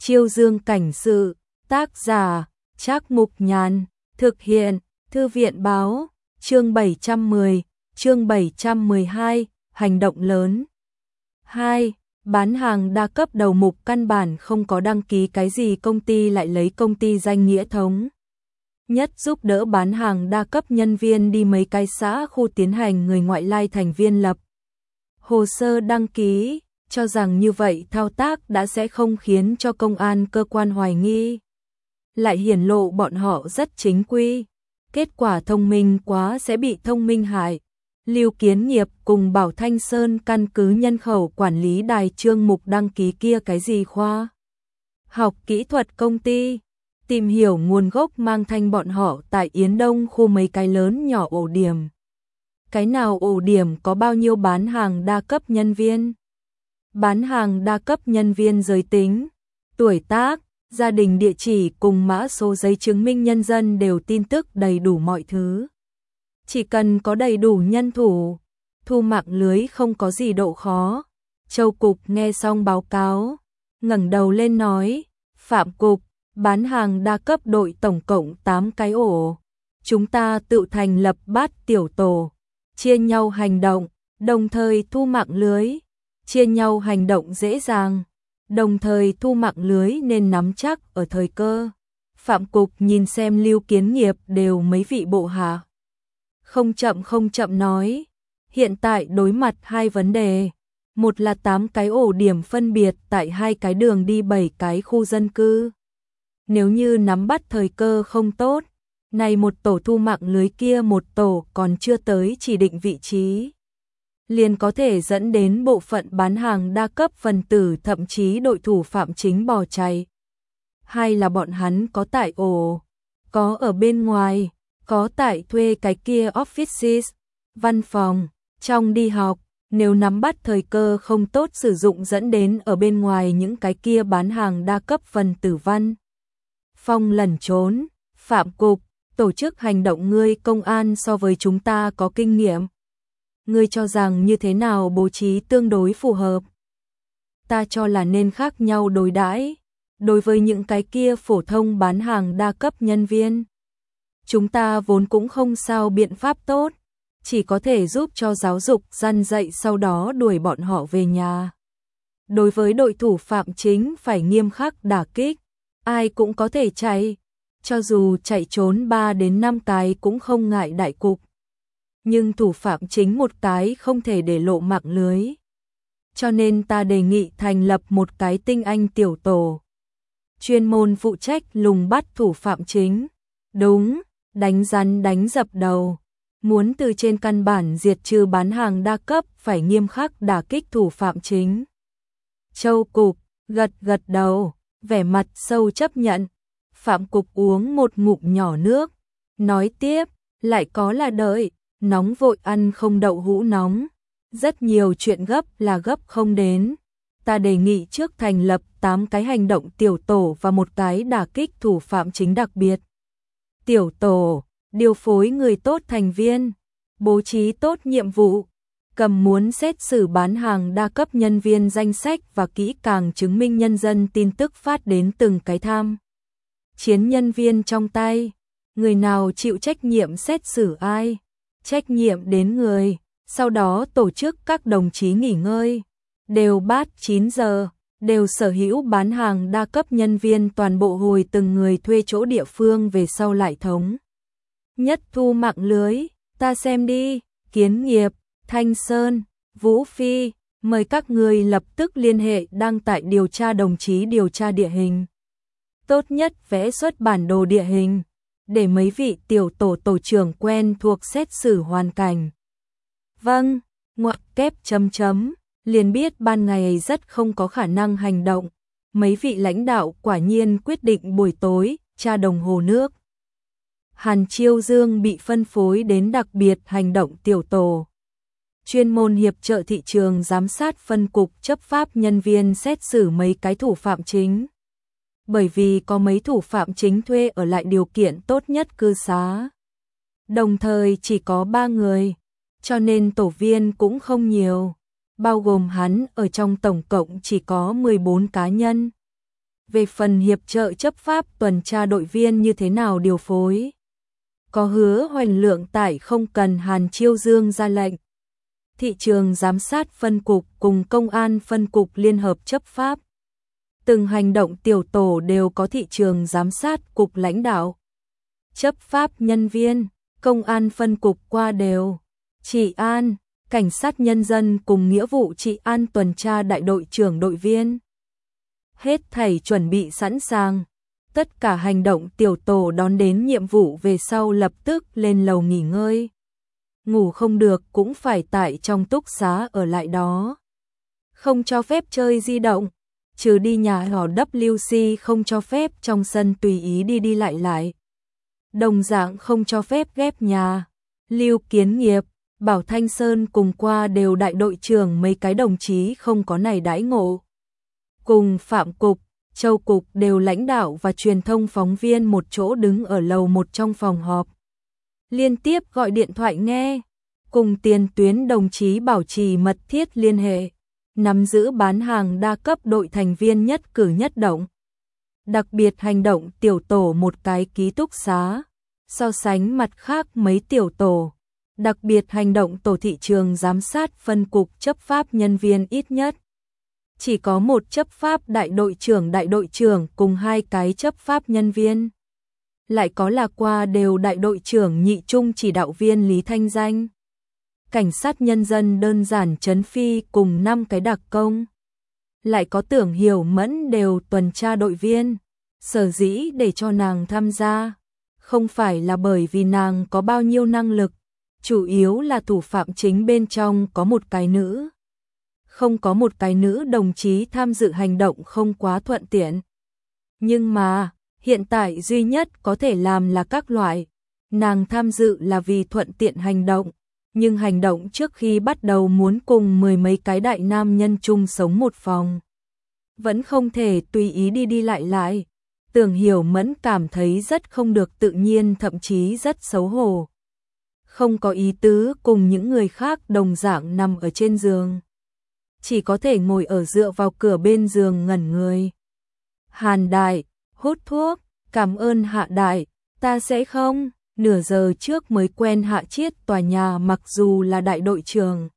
Chiêu Dương cảnh sự, tác giả, Trác Mục Nhàn, thực hiện, Thư viện báo, chương 710, chương 712, hành động lớn. 2. Bán hàng đa cấp đầu mục căn bản không có đăng ký cái gì công ty lại lấy công ty danh nghĩa thống nhất giúp đỡ bán hàng đa cấp nhân viên đi mấy cái xã khu tiến hành người ngoại lai thành viên lập hồ sơ đăng ký, cho rằng như vậy thao tác đã sẽ không khiến cho công an cơ quan hoài nghi. Lại hiển lộ bọn họ rất chính quy, kết quả thông minh quá sẽ bị thông minh hại. Lưu Kiến Nghiệp cùng Bảo Thanh Sơn căn cứ nhân khẩu quản lý đài chương mục đăng ký kia cái gì khoa học kỹ thuật công ty, tìm hiểu nguồn gốc mang thanh bọn họ tại Yến Đông khu mấy cái lớn nhỏ ổ điểm. Cái nào ổ điểm có bao nhiêu bán hàng đa cấp nhân viên? Bán hàng đa cấp nhân viên giới tính, tuổi tác, gia đình địa chỉ cùng mã số giấy chứng minh nhân dân đều tin tức đầy đủ mọi thứ. Chỉ cần có đầy đủ nhân thủ, thu mạng lưới không có gì độ khó. Châu Cục nghe xong báo cáo, ngẩng đầu lên nói, Phạm Cục, bán hàng đa cấp đội tổng cộng 8 cái ổ. Chúng ta tự thành lập bát tiểu tổ, chia nhau hành động, đồng thời thu mạng lưới. Chia nhau hành động dễ dàng, đồng thời thu mạng lưới nên nắm chắc ở thời cơ. Phạm Cục nhìn xem Lưu Kiến Nghiệp đều mấy vị bộ hạ. Không chậm nói, hiện tại đối mặt hai vấn đề. Một là 8 cái ổ điểm phân biệt tại 2 cái đường đi 7 cái khu dân cư. Nếu như nắm bắt thời cơ không tốt, này một tổ thu mạng lưới kia một tổ còn chưa tới chỉ định vị trí, liền có thể dẫn đến bộ phận bán hàng đa cấp phần tử thậm chí đội thủ phạm chính bỏ chạy. Hay là bọn hắn có tại ổ, có ở bên ngoài, có tại thuê cái kia offices, văn phòng, trong đi học, nếu nắm bắt thời cơ không tốt sử dụng dẫn đến ở bên ngoài những cái kia bán hàng đa cấp phần tử văn phòng lẩn trốn. Phạm Cục, tổ chức hành động ngươi công an so với chúng ta có kinh nghiệm. Ngươi cho rằng như thế nào bố trí tương đối phù hợp? Ta cho là nên khác nhau đối đãi. Đối với những cái kia phổ thông bán hàng đa cấp nhân viên, chúng ta vốn cũng không sao biện pháp tốt, chỉ có thể giúp cho giáo dục răn dạy sau đó đuổi bọn họ về nhà. Đối với đội thủ phạm chính phải nghiêm khắc đả kích, ai cũng có thể chạy, cho dù chạy trốn 3 đến 5 cái cũng không ngại đại cục. Nhưng thủ phạm chính một cái không thể để lộ mạng lưới. Cho nên ta đề nghị thành lập một cái tinh anh tiểu tổ, chuyên môn phụ trách lùng bắt thủ phạm chính. Đúng, đánh rắn đánh dập đầu. Muốn từ trên căn bản diệt trừ bán hàng đa cấp phải nghiêm khắc đả kích thủ phạm chính. Châu Cục gật đầu, vẻ mặt sâu chấp nhận. Phạm Cục uống một ngụm nhỏ nước, nói tiếp, lại có là đợi, nóng vội ăn không đậu hũ nóng. Rất nhiều chuyện gấp là gấp không đến. Ta đề nghị trước thành lập 8 cái hành động tiểu tổ và một cái đả kích thủ phạm chính đặc biệt. Tiểu tổ, điều phối người tốt thành viên, bố trí tốt nhiệm vụ, cầm muốn xét xử bán hàng đa cấp nhân viên danh sách và kỹ càng chứng minh nhân dân tin tức phát đến từng cái tham chiến nhân viên trong tay. Người nào chịu trách nhiệm xét xử ai, trách nhiệm đến người, sau đó tổ chức các đồng chí nghỉ ngơi, đều bát 9 giờ, đều sở hữu bán hàng đa cấp nhân viên toàn bộ hồi từng người thuê chỗ địa phương về sau lại thống nhất thu mạng lưới. Ta xem đi, Kiến Nghiệp, Thanh Sơn, Vũ Phi, mời các người lập tức liên hệ đăng tại điều tra đồng chí điều tra địa hình. Tốt nhất vẽ xuất bản đồ địa hình, để mấy vị tiểu tổ tổ trưởng quen thuộc xét xử hoàn cảnh. Vâng, ngoặc kép chấm, liền biết ban ngày rất không có khả năng hành động. Mấy vị lãnh đạo quả nhiên quyết định buổi tối tra đồng hồ nước. Hàn Chiêu Dương bị phân phối đến đặc biệt hành động tiểu tổ, chuyên môn hiệp trợ thị trường giám sát phân cục chấp pháp nhân viên xét xử mấy cái thủ phạm chính. Bởi vì có mấy thủ phạm chính thuê ở lại điều kiện tốt nhất cư xá, đồng thời chỉ có 3 người, cho nên tổ viên cũng không nhiều, bao gồm hắn ở trong tổng cộng chỉ có 14 cá nhân. Về phần hiệp trợ chấp pháp tuần tra đội viên như thế nào điều phối? Có Hứa Hoành Lượng tại không cần Hàn Chiêu Dương ra lệnh. Thị trường giám sát phân cục cùng công an phân cục liên hợp chấp pháp. Từng hành động tiểu tổ đều có thị trường giám sát cục lãnh đạo. Chấp pháp nhân viên, công an phân cục qua đều. Trị an, cảnh sát nhân dân cùng nghĩa vụ trị an tuần tra đại đội trưởng đội viên. Hết thảy chuẩn bị sẵn sàng. Tất cả hành động tiểu tổ đón đến nhiệm vụ về sau lập tức lên lầu nghỉ ngơi. Ngủ không được cũng phải tại trong túc xá ở lại đó. Không cho phép chơi di động, trừ đi nhà họ WC không cho phép trong sân tùy ý đi lại. Đồng dạng không cho phép ghép nhà. Lưu Kiến Nghiệp, Bảo Thanh Sơn cùng qua đều đại đội trưởng mấy cái đồng chí không có này đãi ngộ. Cùng Phạm Cục, Châu Cục đều lãnh đạo và truyền thông phóng viên một chỗ đứng ở lầu một trong phòng họp. Liên tiếp gọi điện thoại nghe, cùng tiền tuyến đồng chí bảo trì mật thiết liên hệ, nắm giữ bán hàng đa cấp đội thành viên nhất cử nhất động. Đặc biệt hành động tiểu tổ một cái ký túc xá, so sánh mặt khác mấy tiểu tổ. Đặc biệt hành động tổ thị trường giám sát phân cục chấp pháp nhân viên ít nhất. Chỉ có một chấp pháp đại đội trưởng cùng hai cái chấp pháp nhân viên. Lại có là qua đều đại đội trưởng nhị trung chỉ đạo viên Lý Thanh Danh. Cảnh sát nhân dân đơn giản Trấn Phi cùng 5 cái đặc công. Lại có Tưởng Hiểu Mẫn đều tuần tra đội viên. Sở dĩ để cho nàng tham gia, không phải là bởi vì nàng có bao nhiêu năng lực, chủ yếu là thủ phạm chính bên trong có một cái nữ. Không có một cái nữ đồng chí tham dự hành động không quá thuận tiện. Nhưng mà, hiện tại duy nhất có thể làm là các loại. Nàng tham dự là vì thuận tiện hành động, nhưng hành động trước khi bắt đầu muốn cùng 10 mấy cái đại nam nhân chung sống một phòng. Vẫn không thể tùy ý đi lại. Tưởng Hiểu Mẫn cảm thấy rất không được tự nhiên, thậm chí rất xấu hổ. Không có ý tứ cùng những người khác đồng dạng nằm ở trên giường. Chỉ có thể ngồi ở dựa vào cửa bên giường ngẩn người. Hàn Đại, hút thuốc, cảm ơn Hạ Đại, ta sẽ không. Nửa giờ trước mới quen Hạ Chiết tòa nhà, mặc dù là đại đội trưởng.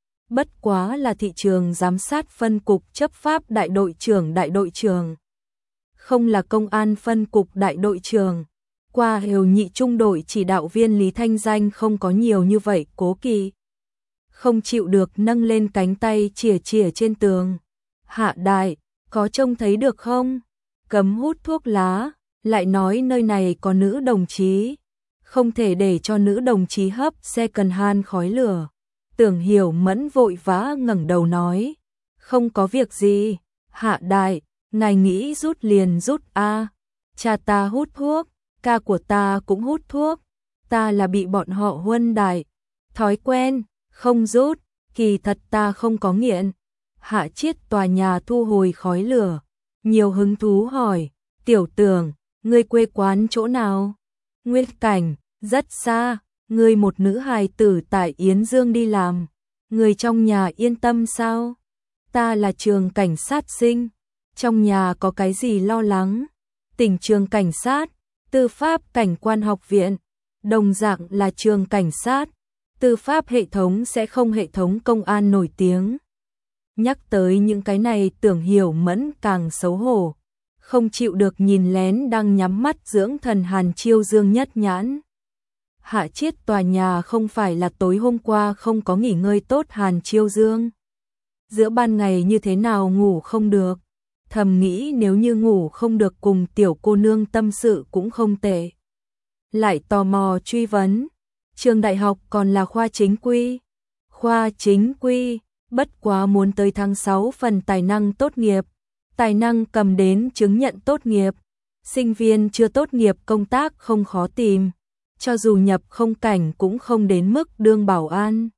Bất quá là thị trường giám sát phân cục chấp pháp đại đội trưởng. Không là công an phân cục đại đội trưởng. Qua Hều nhị trung đội chỉ đạo viên Lý Thanh Danh không có nhiều như vậy cố kỵ. Không chịu được nâng lên cánh tay chìa trên tường. Hạ Đại, có trông thấy được không? Cấm hút thuốc lá, lại nói nơi này có nữ đồng chí. Không thể để cho nữ đồng chí hấp second hand khói lửa. Tưởng Hiểu Mẫn vội vã ngẩng đầu nói. Không có việc gì. Hạ Đại, ngài nghĩ rút liền rút a. Cha ta hút thuốc, ca của ta cũng hút thuốc. Ta là bị bọn họ huân đại. Thói quen, không rút, kỳ thật ta không có nghiện. Hạ Chiết tòa nhà thu hồi khói lửa. Nhiều hứng thú hỏi, Tiểu Tưởng, ngươi quê quán chỗ nào? Nguyên Cảnh, rất xa, ngươi một nữ hài tử tại Yến Dương đi làm. Người trong nhà yên tâm sao? Ta là trường cảnh sát sinh. Trong nhà có cái gì lo lắng? Tỉnh trường cảnh sát, tư pháp cảnh quan học viện, đồng dạng là trường cảnh sát, tư pháp hệ thống sẽ không hệ thống công an nổi tiếng. Nhắc tới những cái này Tưởng Hiểu Mẫn càng xấu hổ, không chịu được nhìn lén đang nhắm mắt dưỡng thần Hàn Chiêu Dương nhất nhãn. Hạ Chiết tòa nhà không phải là tối hôm qua không có nghỉ ngơi tốt Hàn Chiêu Dương. Giữa ban ngày như thế nào ngủ không được, thầm nghĩ nếu như ngủ không được cùng tiểu cô nương tâm sự cũng không tệ. Lại tò mò truy vấn, trường đại học còn là khoa chính quy. Khoa chính quy, bất quá muốn tới tháng 6 phần tài năng tốt nghiệp. Tài năng cầm đến chứng nhận tốt nghiệp. Sinh viên chưa tốt nghiệp công tác không khó tìm. Cho dù nhập không cảnh cũng không đến mức đương bảo an.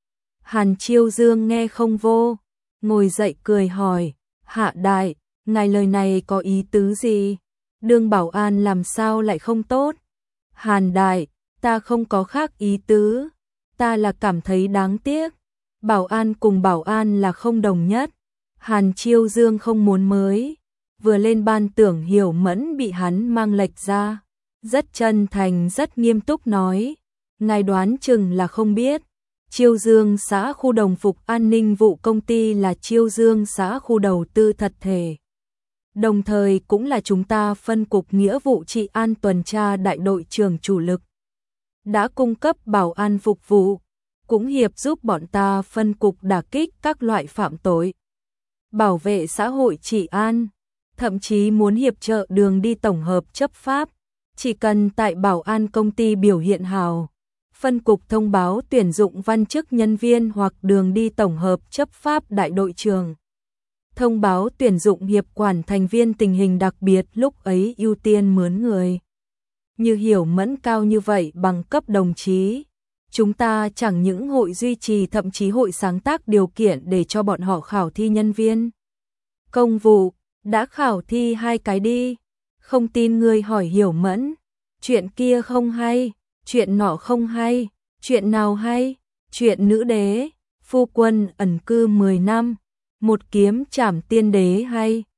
Hàn Chiêu Dương nghe không vô, ngồi dậy cười hỏi, Hạ Đại, ngài lời này có ý tứ gì? Đương bảo an làm sao lại không tốt? Hàn Đại, ta không có khác ý tứ, ta là cảm thấy đáng tiếc. Bảo an cùng bảo an là không đồng nhất. Hàn Chiêu Dương không muốn mới vừa lên ban tưởng Hiểu Mẫn bị hắn mang lệch ra. Rất chân thành rất nghiêm túc nói, ngài đoán chừng là không biết. Chiêu Dương xã khu đồng phục an ninh vụ công ty là Chiêu Dương xã khu đầu tư thật thể. Đồng thời cũng là chúng ta phân cục nghĩa vụ trị an tuần tra đại đội trưởng chủ lực. Đã cung cấp bảo an phục vụ, cũng hiệp giúp bọn ta phân cục đả kích các loại phạm tội. Bảo vệ xã hội trị an, thậm chí muốn hiệp trợ đường đi tổng hợp chấp pháp. Chỉ cần tại bảo an công ty biểu hiện hào, phân cục thông báo tuyển dụng văn chức nhân viên hoặc đường đi tổng hợp chấp pháp đại đội trưởng. Thông báo tuyển dụng hiệp quản thành viên tình hình đặc biệt lúc ấy ưu tiên mướn người. Như Hiểu Mẫn cao như vậy bằng cấp đồng chí. Chúng ta chẳng những hội duy trì thậm chí hội sáng tác điều kiện để cho bọn họ khảo thi nhân viên. Công vụ, đã khảo thi 2 cái đi. Không tin ngươi hỏi Hiểu Mẫn. Chuyện kia không hay, chuyện nọ không hay, chuyện nào hay, chuyện nữ đế, phu quân ẩn cư 10 năm, một kiếm trảm tiên đế hay.